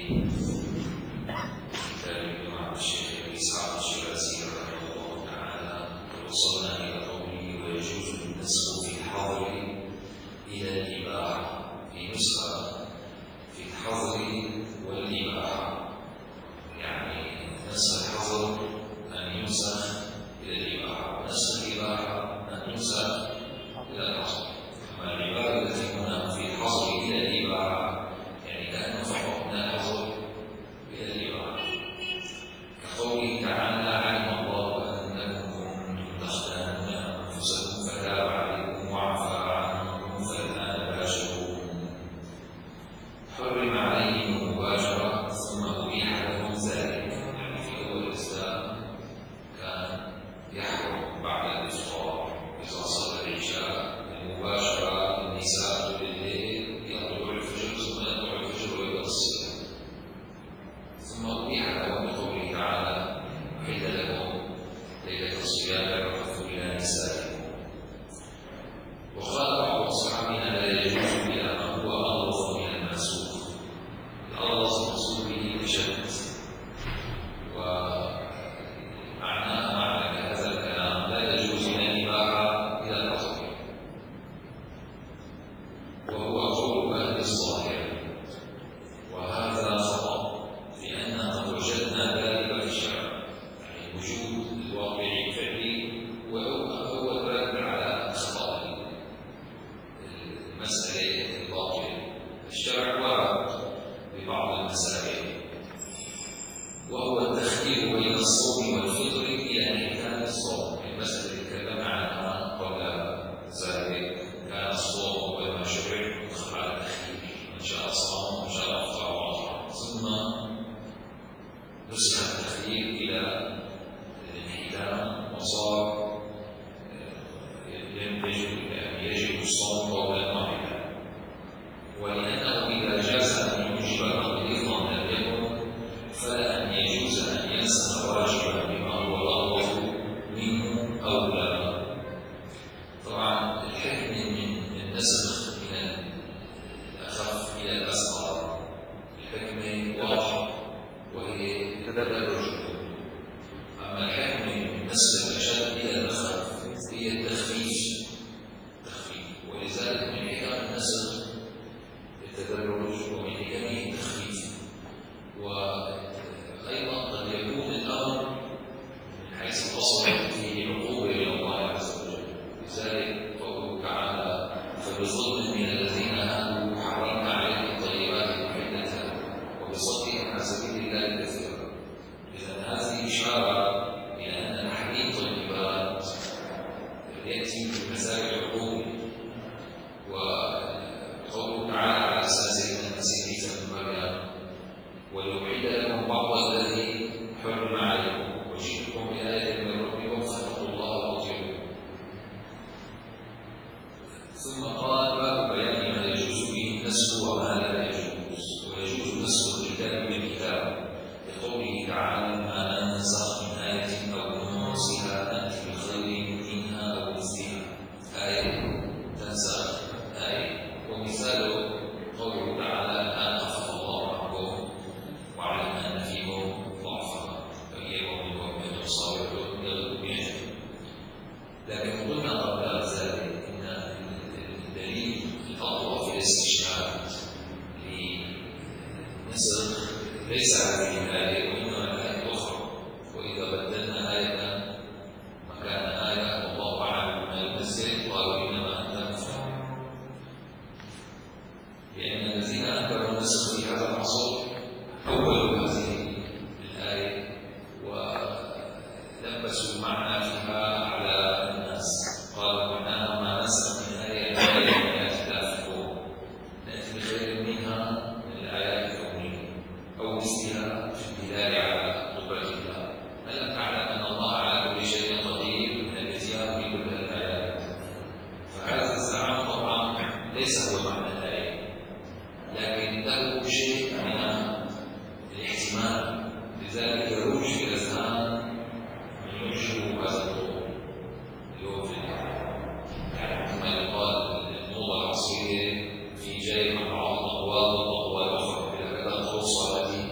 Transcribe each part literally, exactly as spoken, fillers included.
في جاي مع بعض الأقوال والأقوال الأخرى إلى كذا الخصوص التي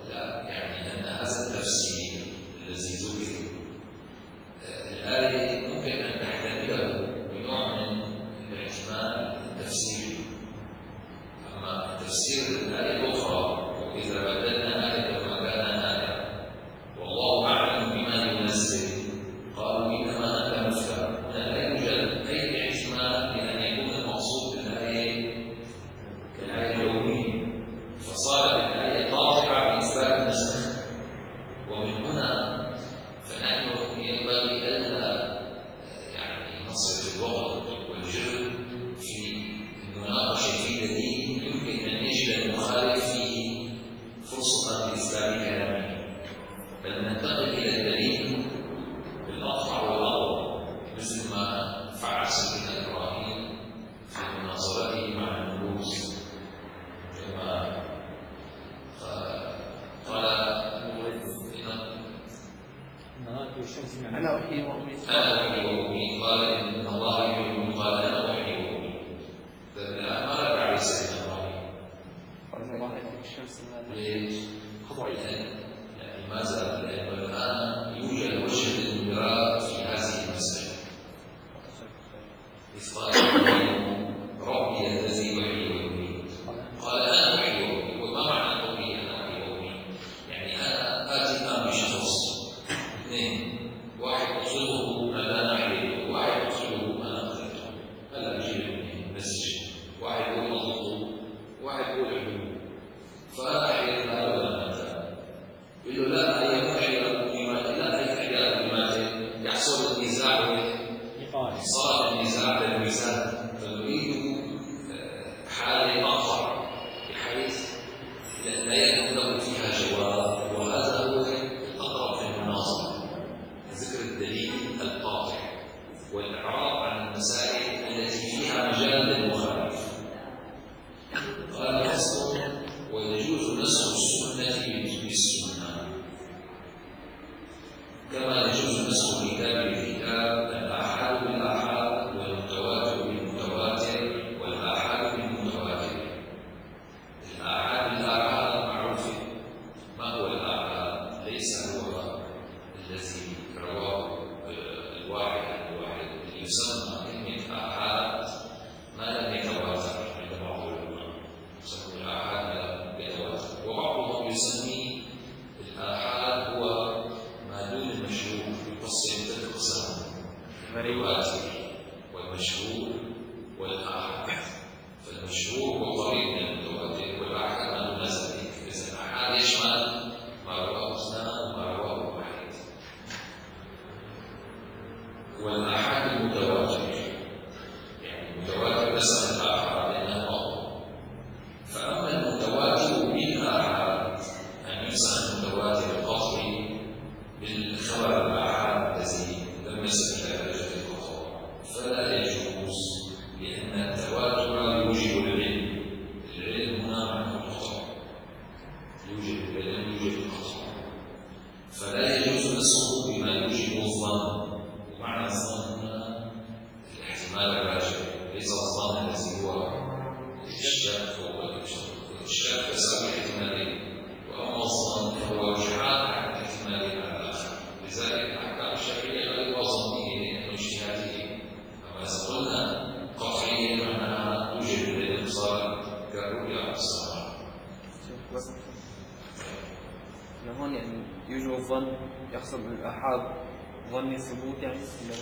لا، يعني أن هذا التفسير الذي ذكر الآية ممكن أن تحتمله بنوع من الاحتمال التفسيري، أما تفسير الآية الأخرى وإذا بدلنا آية مكان آية والله أعلم بما ينزل قالوا إنما أنت مفتر. لا يوجد أي احتمال لأن يكون المقصود بالآية كالآية اليومية، فصارت الآية قاطعة بإثبات النسخ. ومن هنا فنحن ينبغي ألا يعني نصرف الوقت والجهد في المناقشة في دليل يمكن أن يجد المخالف فيه فرصة لإثبات كلامه، بل ننتقل إلى الدليل بالأقطع والأقوى، مثل ما فعل سيدنا إبراهيم في مناظرته مع النلوذ، كما قال أنا أحيي وأميت أنا أحيي وأميت، قال إن الله يحيي قال أنا أحيي وأميت. ما رد عليه سيدنا إبراهيم؟ قال الله يأتي الشمس من ليش؟ يعني ماذا؟ لأنه الآن يوجد وجه للمراد في هذه المسألة. إذ قال ربي الذي يحيي ويميت قال أنا أحيي وأميت. وما معنى قولي أنا أحيي وأميت؟ يعني أنا آتي الآن بشخص اثنين، واحد أقصده أنا أحيي، وواحد أقصده أنا قتلته. هلا أجيب الاثنين مسج، واحد يقول أضغطه، واحد يقول احيوه، فأنا أحيي هذا ولا هذا؟ يقول له لا، هي أحيي الكلمات، لا هي أحيي الكلمات. يحصل النزاع، صار النزاع بالميزان، فنريد حالة أقطع بحيث لا يكون له فيها جواب، وهذا هو الأقرب في المناظرة، ذكر الدليل القاطع والإعراض عن المسائل التي فيها مجال للمخالف. قال فصل ويجوز نسخ السنة بالسنة كما يجوز نسخ الكتاب بالكتاب، الآحاد بالآحاد والمتواتر بالمتواتر والآحاد بالمتواتر. الآحاد بالآحاد معروف. ما هو الآحاد؟ ليس هو الذي رواه الواحد عن الواحد، اللي يسمى كلمة آحاد ما لم يتواتر عند بعض العلماء، يسمى الآحاد ما لم يتواتر، وبعضهم يسمي الآحاد هو ما دون المشهور، يقسم ثلاث أقسام: المتواتر والمشهور والآحاد. فالمشهور هو قريب من المتواتر، والآحاد ما دون ذلك. إذا الآحاد يشمل ما رواه اثنان وما رواه واحد. والآحاد المتواتر يعني المتواتر نسمى الآحاد لأنه أقوى. فأما المتواتر بالآحاد أن يسمى المتواتر القطعي بالخبر الآحاد الذي لم يصل إلى درجة القطع، فلا يجوز، لأن التواتر يوجب العلم. العلم هنا معنى القطع، يوجب العلم يوجب القطع، فلا يجوز نسخه بما يوجب الظن. ومعنى الظن هنا الاحتمال الراجح، ليس الظن الذي هو الشك والشك تساوي احتمالين، وأما الظن فهو رجحان عن احتمالين على الآخر. لذلك الأحكام الشرعية غير ظنية لأنه اجتهادية. أما إذا قلنا قطعية معناها توجد العلم، صار كالرؤيا والسماع. هون يعني يوجد الظن يقصد الآحاد ظني ثبوت يعني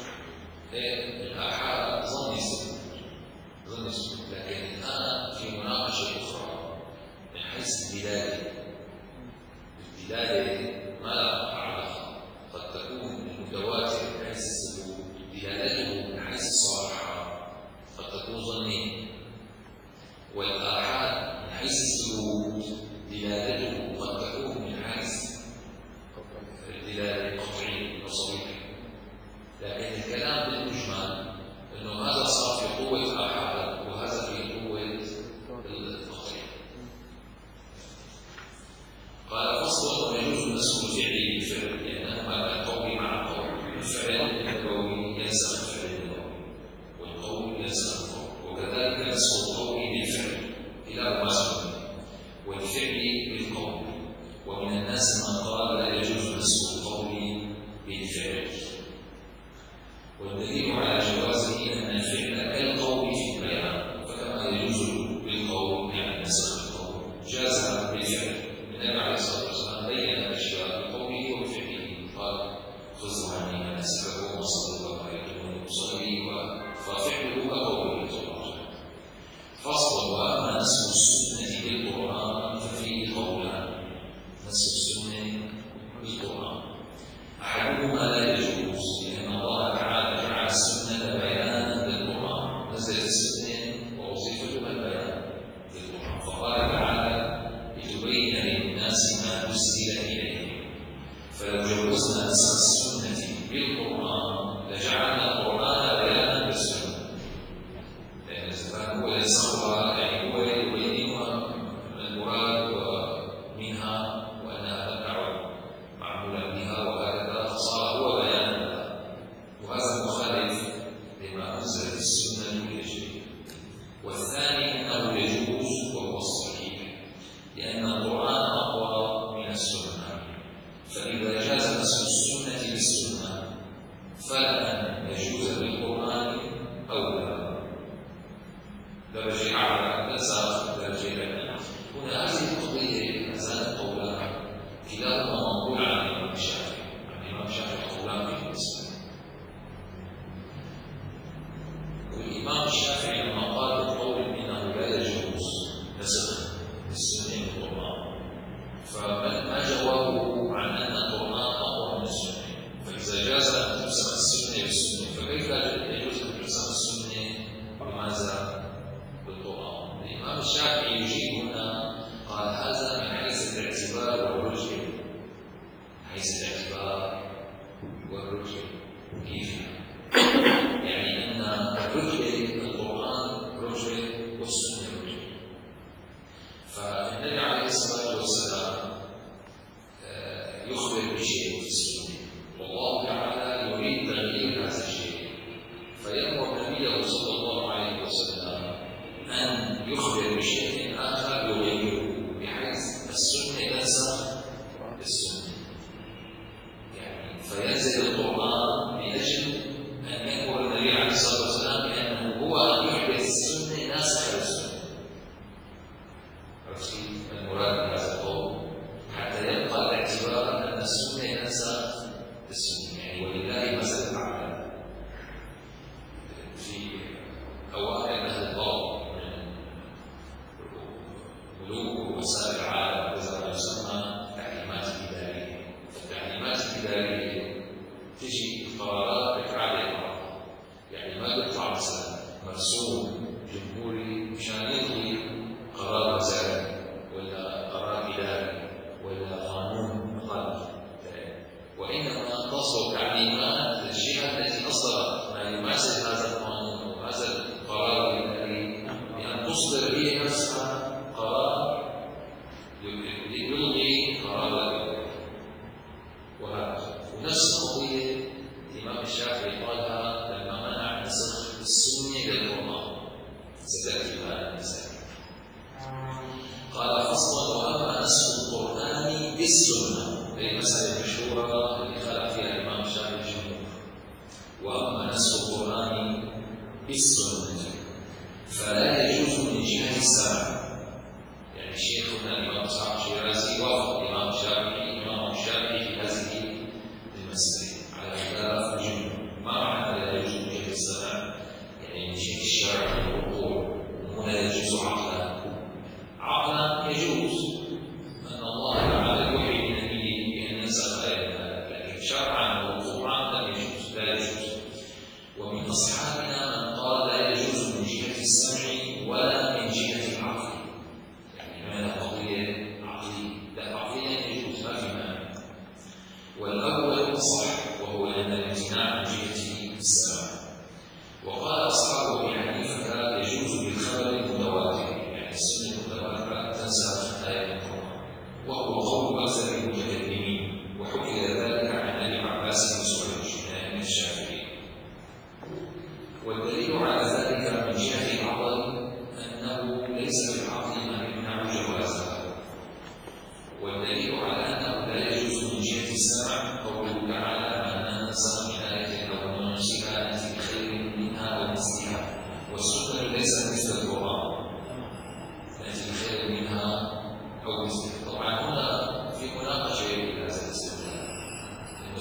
الآحاد ظني ثبوت، ظني ثبوت. لكن الآن في مناقشة أخرى من حيث الدلالة. الدلالة ما لها علاقة، قد تكون المتواتر من حيث الثبوت دلالته من حيث الصراحة قد تكون ظنية، والآحاد من حيث الثبوت دلالته قد تكون من حيث الدلالة قطعية وصريحة. لكن الكلام بالمجمل أنه هذا صار في قوة الآحاد وهذا في قوة القطعية. قال فصل ويجوز نسخ الناس من قال لا يجوز نسخ القول بالفعل، والدليل على جوازه أن الفعل كالقول في البيان، فكما يجوز بالقول يعني نسخ القول جاز بالفعل. النبي عليه الصلاة والسلام بين الأشياء بقوله وبفعله، قال خذوا عني مناسككم وصلوا كما رأيتموني أصلي، ففعله كقوله صلى الله عليه وسلم. فصل: وأما نسخ السنة بالقرآن ففيه قولان. نسخ السنة بالقرآن أحدهما لا يجوز، لأن الله تعالى جعل السنة بيانا للقرآن، نزلت السنة ووظيفتها البيان للقرآن، فقال تعالى لتبين للناس ما نزل إليهم. فلو جوزنا نسخ السنة بالقرآن لجعلنا القرآن بيانا للسنة، لأن الزمان هو ينسخها، يعني هو يبينها المراد منها وأنها تبع معمولا بها وهكذا، فصار هو بيانا لها، وهذا مخالف لما أنزلت السنة للجميع. والثاني أنه يجوز وهو الصحيح، لأن القرآن أقوى من السنة، فإذا جاز نسخ السنة بالسنة فلأن يجوز بالقرآن أولى. درجة أعلى نسخ درجة أدنى. هنا هذه القضية نزلت قولان كلاهما منقول عن الإمام الشافعي، عن الإمام الشافعي قولان في المسألة. والإمام الشافعي لما قال بالقول إنه لا يجوز نسخ السنة بالقرآن، فما جوابه عن أن القرآن أقوى من السنة؟ فإذا جاز أن تنسخ السنة بالسنة فكيف يجوز أن تنسخ السنة بماذا؟ بالقرآن. الإمام الشافعي يجيب هنا، قال هذا من حيث الاعتبار والرجل. حيث الاعتبار والرجل كيف؟ يعني أن الرجل القرآن رجل والسنة رجل. فالنبي عليه الصلاة والسلام يخبر بشيء في السنة، والله تعالى يريد تغيير هذا الشيء، فيأمر نبيه صلى الله عليه وسلم أن يخبر بشيء آخر يغيره، بحيث السنة تنسخ السنة. يعني فينزل القرآن لأجل أن يأمر النبي عليه الصلاة والسلام بأنه هو أن يحدث السنة ناسخة للسنة. عرفتي المراد بهذا القول؟ حتى يبقى الاعتبار أن السنة تنسخ السنة. يعني ولله مثل أعلى في أوائل أهل الضوء ملوك ووسائل العالم، وإذا ما يسمى التعليمات الإدارية. التعليمات الإدارية تجي قرارات بتعلق بعضها، يعني ما بيطلع مثلا مرسوم جمهوري مشان يلغي قرار وزاري ولا قرار إداري ولا قانون مخالف، وإنما تصدر تعليمات للجهة التي أصدرت ما يماثل هذا القانون وهذا القرار الإداري، بأن تصدر هي نفسها قرار يلغي قرار الإداري. وهكذا ونفس القضية الإمام الشافعي قالها لما منع نسخ السنة بالقرآن، ستأتي هذا المسائل. قال فصلا: وأما نسخ القرآن بالسنة، هي المسألة المشهورة التي خالف فيها الإمام الشافعي الجمهور. وأما نسخ القرآن بالسنة فلا يجوز من جهة السمع. يعني شيخنا الإمام إسحاق الشيرازي وافق الإمام الشافعي الإمام الشافعي في هذه المسألة على خلاف الجمهور. ما معنى لا يجوز من جهة السمع؟ يعني من جهة الشرع والوقوع، وهنا يجوز عقلا. عقلا يجوز أن الله تعالى يوحي لنبيه بأن ينسخ آية، لكن شرعا ووقوعا لم يجوز، لا يجوز. ومن أصحابنا من قال لا يجوز من جهة السمع ولا من جهة العقل. يعني هذا قضية عقلية، لا عقلية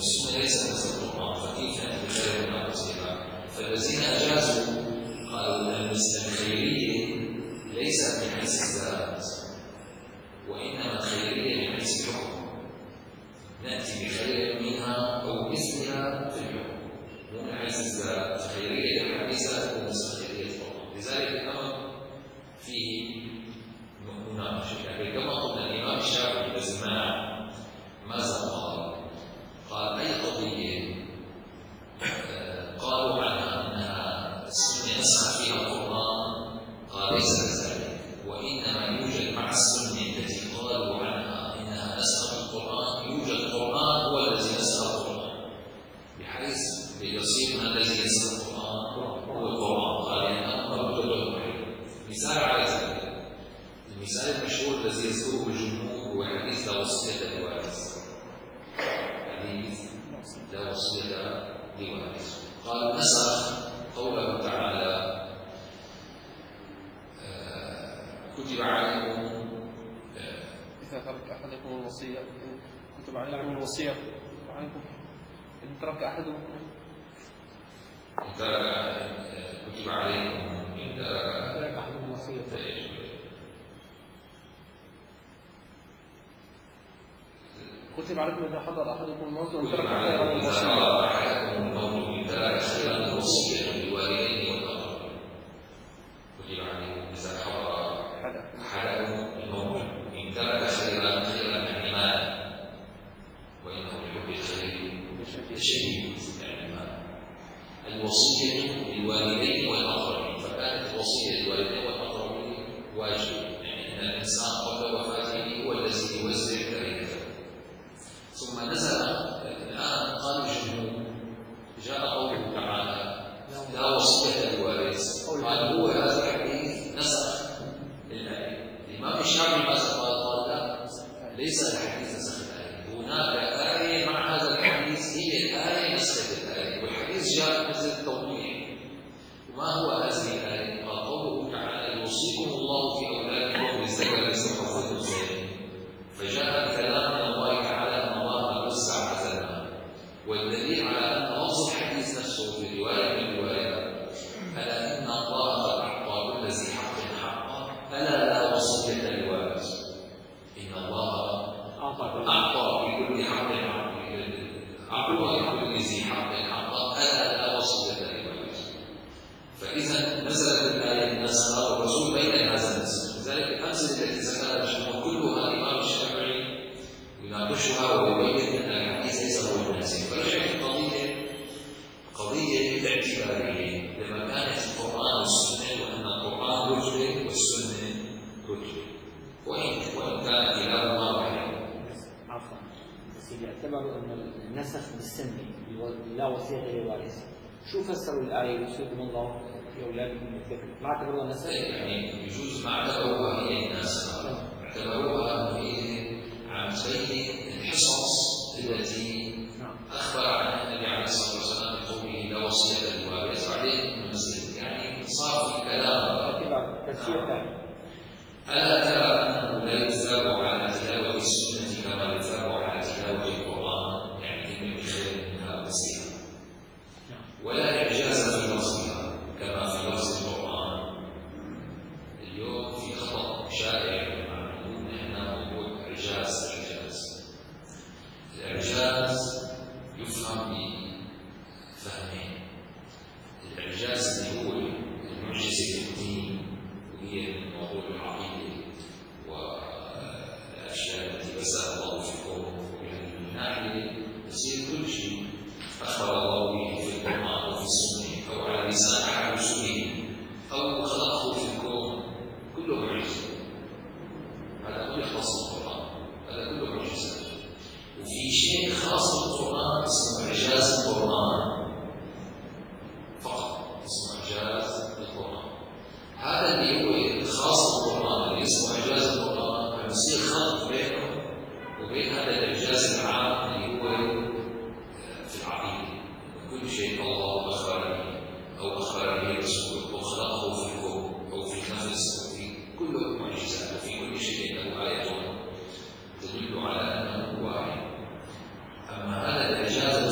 السنة ليس مثل القرآن، فكيف نتكلم عن نفسها؟ فالذين أجازوا قالوا أن الخيرية ليست من حيث الذات، وإنما الخيرية من حيث الحكم، نأتي بخير منها أو مثلها في الحكم، مو من حيث الذات. خيرية الحديثة ومثل خيرية القرآن، لذلك الأمر فيه مناقشة. يعني كما قلنا الإمام الشافعي بالإجماع ماذا قال؟ قال أي قضية قالوا عنها أنها السنة نسخ فيها القرآن، قال ليس كذلك، وإنما يوجد مع السنة التي قالوا عنها إنها نسخ القرآن يوجد القرآن هو الذي نسخ القرآن، بحيث يصير من الذي ينسخ القرآن هو القرآن. قال إن أمر كله واحد. مثال على ذلك، المثال المشهور الذي يذكره الجمهور هو حديث لا وصية لوارث. حديث لا وصية لوارث. قال نسخ قوله تعالى كتب عليكم إذا ترك أحدكم الوصية كتب عليكم الوصية عليكم إن ترك أحدكم إن ترك كتب عليكم إن ترك أحدكم الوصية كتب عليكم إذا حضر أحدكم الموت وإن كتب ترك عليكم أحدكم إذا الوصية حضر أحدكم الموت إن ترك خيرا الوصية للوالدين والأقربين. كتب عليكم إذا حضر أحدكم الموت إن ترك خيرا خيرا يعني مالا، وإنه لحب الخير شديد يعني مالا. الوصية للوالدين والأقربين، فكانت الوصية للوالدين والأقربين واجب، يعني أن الإنسان قبل وفاته هو الذي يوزع تركته. ثم نزل الآن قال الجمهور جاء قوله تعالى لا وصية للوارث، قال هو هذا الحديث نسخ الآية. الإمام الشافعي ماذا قال؟ قال لا، ليس الحديث نسخ الآية، هناك آية مع هذا الحديث هي الآية نسخت الآية، والحديث جاء مثل التوضيح. وما هو هذه الآية؟ قال قوله تعالى يوصيكم الله في أولادكم للذكر مثل حظ الأنثيين، فجاء الكلام من الله تعالى أن الله وسع مثلا، والدليل على أن لفظ الحديث نفسه في رواية من الروايات ألا إن الله قد أعطى كل ذي حق حقه ألا لا وصية لوارث. إن الله أعطى بكل حق حقه أعطى لكل ذي حق حقه ألا لا وصية لوارث. فإذا نزلت الآية النسخ والرسول بين هذا النسخ. لذلك الأمثلة التي ذكرها الجمهور كلها الإمام الشافعي يناقشها ويبين أن الحديث ليس هو الناسخ. فرجعت القضية قضية اعتبارية لما كانت القرآن والسنة، وأن القرآن رتبة والسنة رتبة، وإن وإن كان كلاهما واحد. عفوا، بس يعتبروا أن النسخ بالسنة لا وصية للوارث. شو فسروا الآية يوصيكم الله في أولادكم للذكر؟ ما اعتبروها نسخ؟ يعني يجوز ما اعتبروها هي الناسخة، اعتبروها هي عن بين الحصص التي أخبر عنها النبي عليه الصلاة والسلام بقوله لا وصية للوارث، بعدين المسلم يعني صار في كلام تفسير ثاني. ألا ترى أنه لا يثاب على تلاوة السنة كما يثاب على تلاوة القرآن، يعني كلمة بخير منها وسيلة، ولا إعجاز في لفظها كما في لفظ القرآن. اليوم في خطأ شائع معلوم نحن موضوع إعجاز. إعجاز الإعجاز يفهم بفهمين. الإعجاز اللي هو المعجزة في الدين، وهي من موضوع العقيدة والأشياء التي بثها الله في الكون، ومن الناحية يصير كل شيء أخبر الله به في القرآن وفي السنة أو على لسان أحد رسله أو خلقه في الكون كله معجزة. هذا كله يختص بالقرآن، هذا كله معجزة. وفي شيء خاص بالقرآن اسمه إعجاز القرآن فقط، اسمه إعجاز القرآن. هذا اللي هو خاص بالقرآن اللي اسمه إعجاز القرآن يصير خلط بينه وبين هذا الإعجاز العام اللي هو في العقيدة. كل شيء الله أخبر به أو أخبر به رسوله أو خلقه في الكون أو في النفس أو في كل معجزات، وفي كل شيء له آية تدل على أنه واحد. أما هذا الإعجاز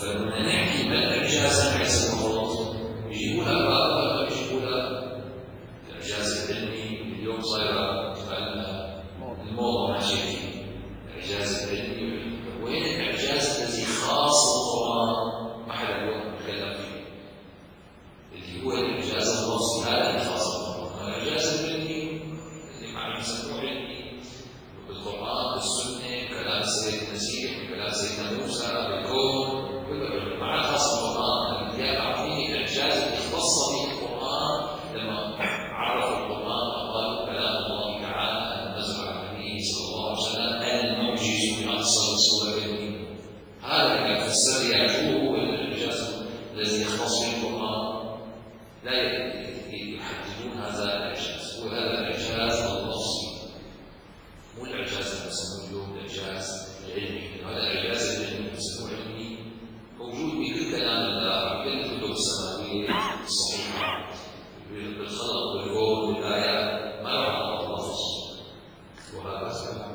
فلما نحكي ما الإعجاز حيث خلاص يجيبوا لها بقى يجيبوا لها الإعجاز العلمي اليوم صايرة الموضة ماشية فيه الإعجاز العلمي. وين الإعجاز الذي خاص بالقرآن ما حدا اليوم يتكلم فيه اللي هو الإعجاز الوصفي هذا اللي خاص بالقرآن. الإعجاز العلمي اللي مع المسموع علمي بالقرآن بالسنة كلام سيد المسيح كلام سيدنا موسى بالكون كله مع خاص بالقرآن. اللي يعطيني الإعجاز اللي اختص به القرآن لما عرف القرآن وقال كلام الله تعالى نزل على النبي صلى الله عليه وسلم المعجز من أقصى الصورة العلمية. هذا اللي فسر يعجوه الإعجاز الذي يختص به القرآن لا يحددون هذا الإعجاز. وهذا الإعجاز الوصفي مو الإعجاز المسموع اليوم الإعجاز العلمي. هذا الإعجاز العلمي المسموع علمي موجود بكل كلام الله بكل الكتب السماوية الصحيحة بالخلق والكون والآيات ما يعرف اللفظ. وهذا سلام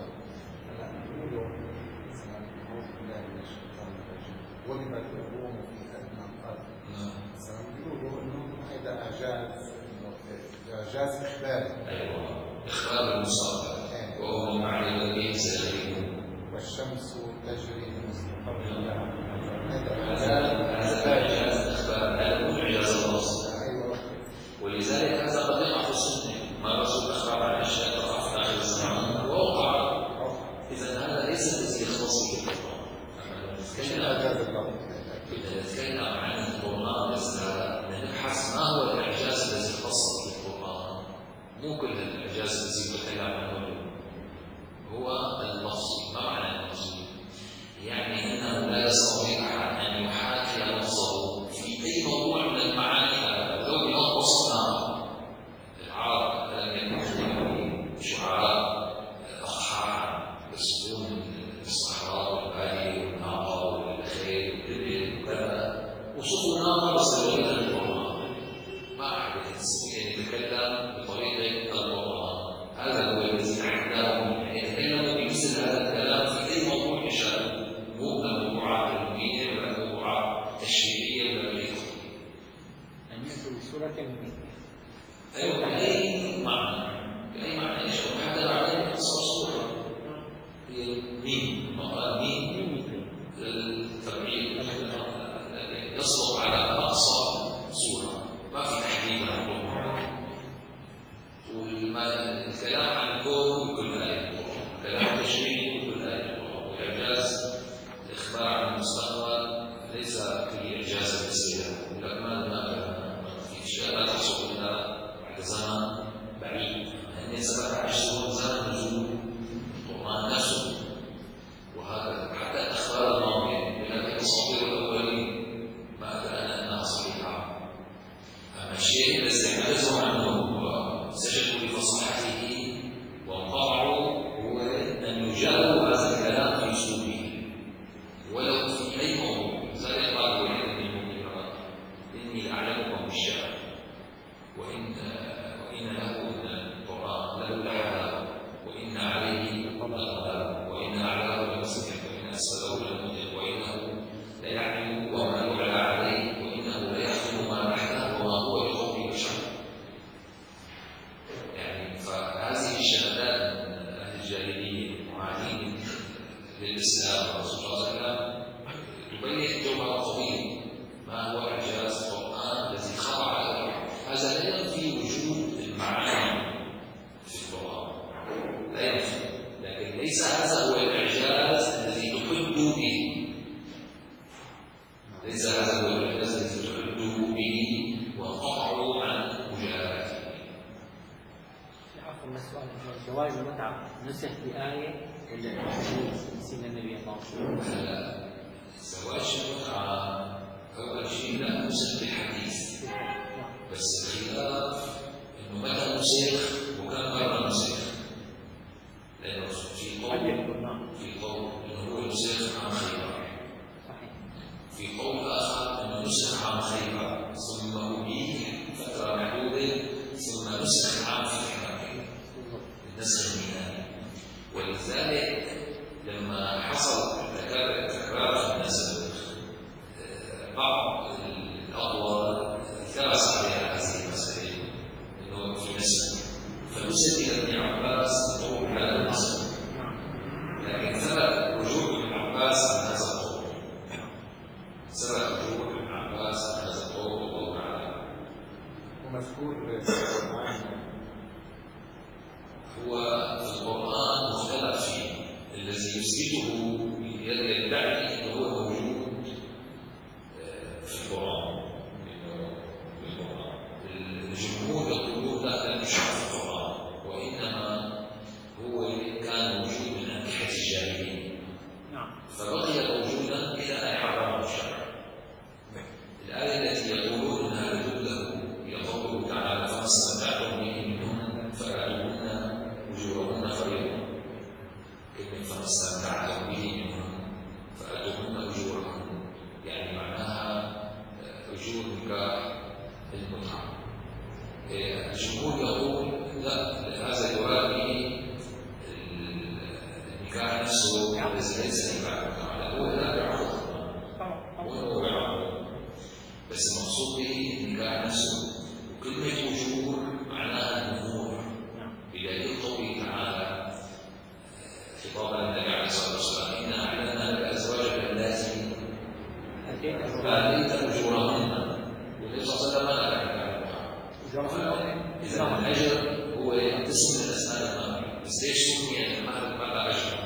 ولما تقوم في أدنى الأرض مثلا بيقولوا إنه هذا إعجاز إعجاز إخباري. أيوه إخبار المستقبل وهو معنى الذي سيكون والشمس تجري لمستقر لها. هذا إعجاز إخبار هذا مو إعجاز الوصف. ولذلك هذا قد يقع في السنة ما الرسول أخبر عن أشياء تقع في آخر الزمان ووقع. إذا هذا ليس الذي يختص به القرآن. إذا نتكلم عن القرآن بس نبحث ما هو الإعجاز الذي خص به القرآن. مو كل الإعجاز الذي نتكلم عنه هو اللفظي. ما معنى اللفظي؟ يعني أنه لا يستطيع أحد أن يحاكي لفظه في أي موضوع من المعاني لو بنقصنا العرب لم يكن شعراء أصحاء يسكون الصحراء والبادية والناقة والخيل والإبل وكذا وصفوا ناقة بطريقة القرآن. ما أحد يتكلم بطريقة القرآن. هذا هو الذي أحداهم يعني يتكلموا بمثل هذا الكلام في أي موضوع يشاء مو موضوعات علمية ولا موضوعات تشريعية ولا غيره. أن يكون بصورة علمية. أيوة بأي معنى بأي معنى يشاء. حتى بعدين تصور صورة هي مين مقال مين التبعيد يصدق على أقصى صورة ما في تحديد عن القرآن. والكلام عن الكون كل آية القرآن كلام تشريعي كل آية القرآن. والإعجاز الإخبار عن المستقبل ليس كل إعجاز بسيطة ولكن ما في أشياء لا تحصل إلا بعد زمن بعيد. يعني سبق عشرون زمن نزول القرآن نفسه. وهذا حتى الأخبار الماضية من الأساطير الأولين ما كان أنها صحيحة. أما الشيء الذي عجزوا عنه وسجدوا بفصاحته وانقطعوا هو أن يجاوبوا هذا الكلام في أسلوبه ولو في أي موضوع. لذلك قال إني أعلمكم بالشعر وإن وإن له القرآن له لحلاوة وإن عليه لغلاوة وإن أعلاه لمسكن وإن أسفله لمضيق وإنه ليعلم وما يعلى عليه وإنه ليحكم ما تحته وما هو بقول بشر. يعني فهذه الشهادات من أهل الجاهلية المعادين للإسلام والرسول صلى الله عليه وسلم تبين جوهر طويل ما هو إعجاز القرآن الذي خضع له. هذا لا ينفي وجود المعاني في القرآن لا ينفي، لكن ليس هذا هو الإعجاز الذي تحدوا به. ليس هذا هو الإعجاز الذي تحدوا به وانقطعوا عن مجاهدته. عفوا السؤال زواج المتعة نسخ بآية ولا نسينا النبي الله صلى الله عليه وسلم؟ زواج المتعة أول شيء لا نسخ بالحديث بس الخلاف إنه متى نسخ وكان غير نسخ. لأنه في قول في قول إنه هو نسخ عن خيبر. في قول آخر أنه نسخ عن خيبر ثم أبيه فترة محدودة ثم نسخ عن فتح مكة النسخ الميلادي. ولذلك لما حصل تكرار في النسخ بعض الأقوال التبس عليها هذه المسألة أنه في نسب فنسب إلى ابن عباس طرق هذا النسب، لكن ثبت رجوع ابن عباس عن هذا الطرق، ثبت رجوع ابن عباس عن هذا الطرق والله أعلم. ومذكور في القرآن هو في القرآن مختلف فيه، الذي يثبته يدعي أنه هو موجود في القرآن. الجمهور يقولون لا لم يشرع في القرآن، وإنما هو كان موجود من أنكحة الجاهلين فبقي موجودا إلى أن حرمه الشرع. الآية التي يقولون أنها تدل هي قوله تعالى فما استمتعتم به منهن فآتوهن أجورهن فريضة. كلمة فما استمتعتم به منهن فآتوهن أجورهن يعني معناها أجور نكاح المتعة. الجمهور يقول لا، هذا يراد به النكاح نفسه الذي ليس نكاح متعة، هو لا بعقد وهو بعقد، بس المقصود به النكاح نفسه. وكلمة أجور معناها النمور بدليل قوله تعالى خطابا للنبي عليه الصلاة والسلام إنا أعلنا لك أزواجك اللاتي آتيت أجورهن، والنبي صلى الله عليه وسلم ما لا إذا الأجر هو قسم من الأسماء المهر. بس ليش سمي المهر بعد أجر؟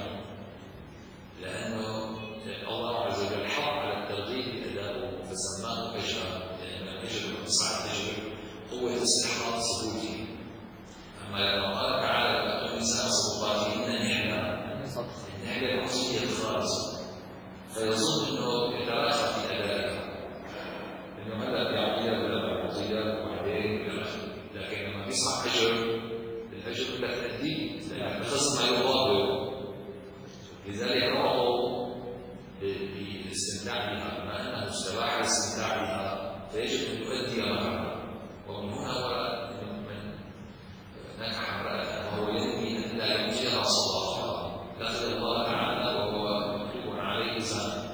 لأنه الله عز وجل حط على الترغيب بأدائه فسماه أجرا، لأن الأجر باختصار الأجر هو استحقاق ثبوته. أما لما قال تعالى وآتوا النساء صدقاتهن نحلة، النحلة المقصود هي الخالص، فيظن أنه يتراخى في أدائها، إنه هذا بيعطيها ولا بيعطيها وبعدين لكن لما بيصنع أجر الأجر بدك تأديه لأنك أخذت ما يقابله. لذلك رغبوا بالاستمتاع بها، بما أنه استباح الاستمتاع بها فيجب أن يؤدي مهرها. ومن هنا ورد من نكح امرأة وهو ينوي أن لا يؤتيها صداقها دخل الله تعالى وهو مكتوب عليه زنا.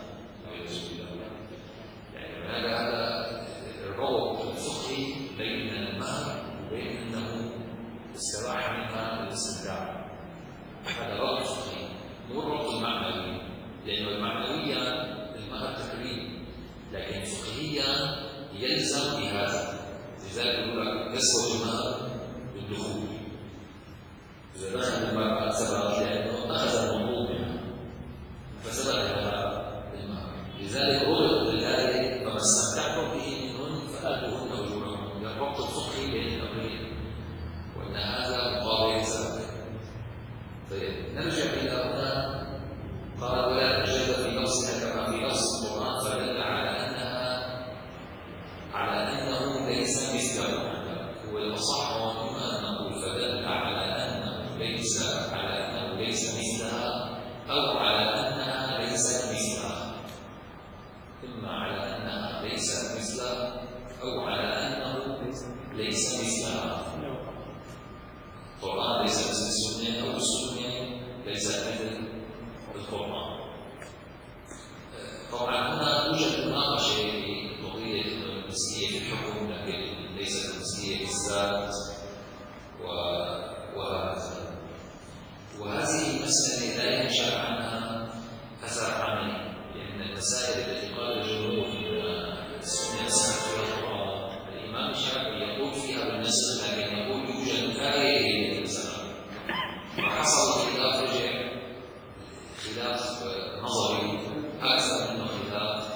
يعني هذا هذا الربط الفقهي بين المهر وبين أنه استباح منها الاستمتاع. هذا ربط فقهي مو الربط المعنوي، لأنه المعنوية المهر تكريم، لكن فقهيا يلزم بهذا. لذلك يقول لك يسقط المهر بالدخول، إذا دخل المرأة سبقت لأنه أخذ المطلوب منها فسبق لها المهر. لذلك ربط بالآية فما استمتعتم به منهن فآتوهن أجورهن، الربط الفقهي بين الأمرين، وأن هذا مقابل ذلك. طيب نرجع إلى هنا. قال ولا تجد في نفسها كما في نفس القرآن فدل على أنها على أنه ليس مثله. هو الأصح ومما نقول فدل على أنه ليس على أنه ليس مثلها أو على أنها ليست مثلها، إما على أنها ليست مثلها أو على أنه ليس مثلها. القرآن ليس مثل السنة أو السنة ليست مثل القرآن. طبعا هنا توجد مناقشة في قضية المثلية في الحكم، لكن ليست المثلية في الذات وهكذا. وهذه المسألة لا ينشأ عنها أثر عملي، لأن المسائل التي قال الجمهور من السنة السنة في القرآن الإمام الشافعي يقول فيها بالنسبة، لكن يقول يوجد آية للمسألة، وحصل خلاف رجع خلاف نظري أكثر منه خلاف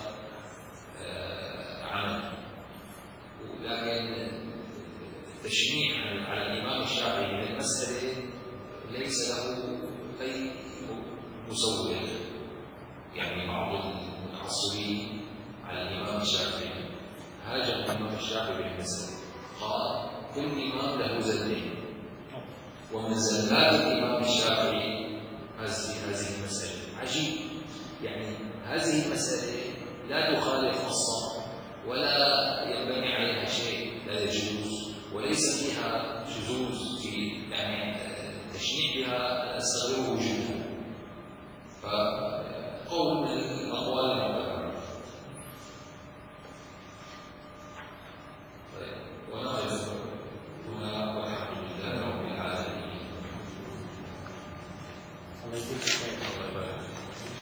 عملي. لكن التشنيع على الإمام الشافعي للمسألة ليس له أي مسوغ. يعني بعض المتعصبين على الإمام الشافعي هاجم الإمام الشافعي بالمسألة، قال كل إمام له زلين، ومن زلات الإمام الشافعي هذه المسألة. عجيب، يعني هذه المسألة لا تخالف نصا ولا ينبني عليها شيء لا يجوز، وليس فيها شذوذ في يعني التشنيع بها أستغرب وجودها. فقول من الأقوال المعتبرة. الله يجزيك خير. الله يبارك